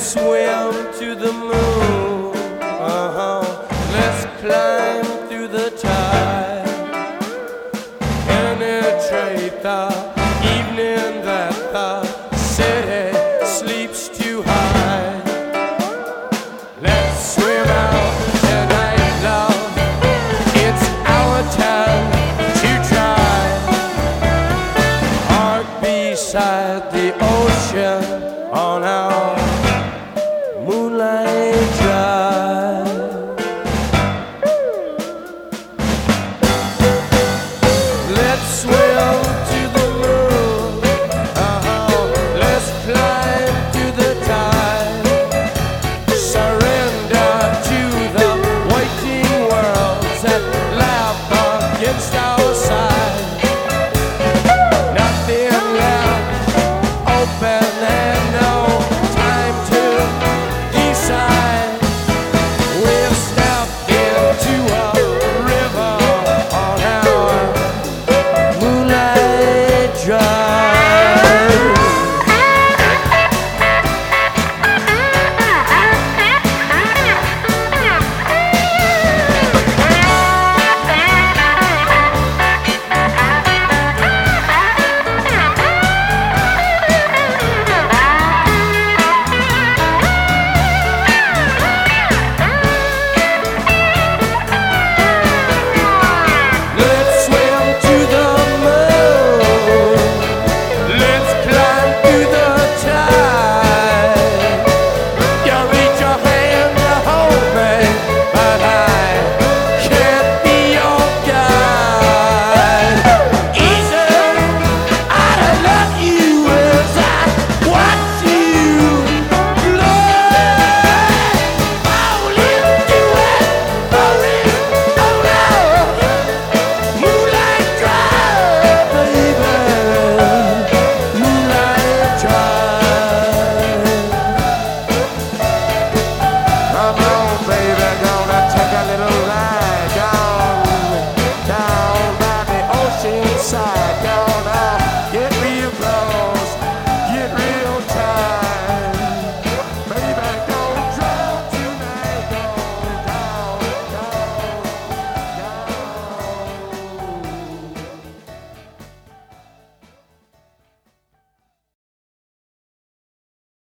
swim to the moon. Let's climb through the tide, penetrate the evening that the city sleeps too high. Let's swim out tonight, love. It's our time to try. Park beside the ocean on our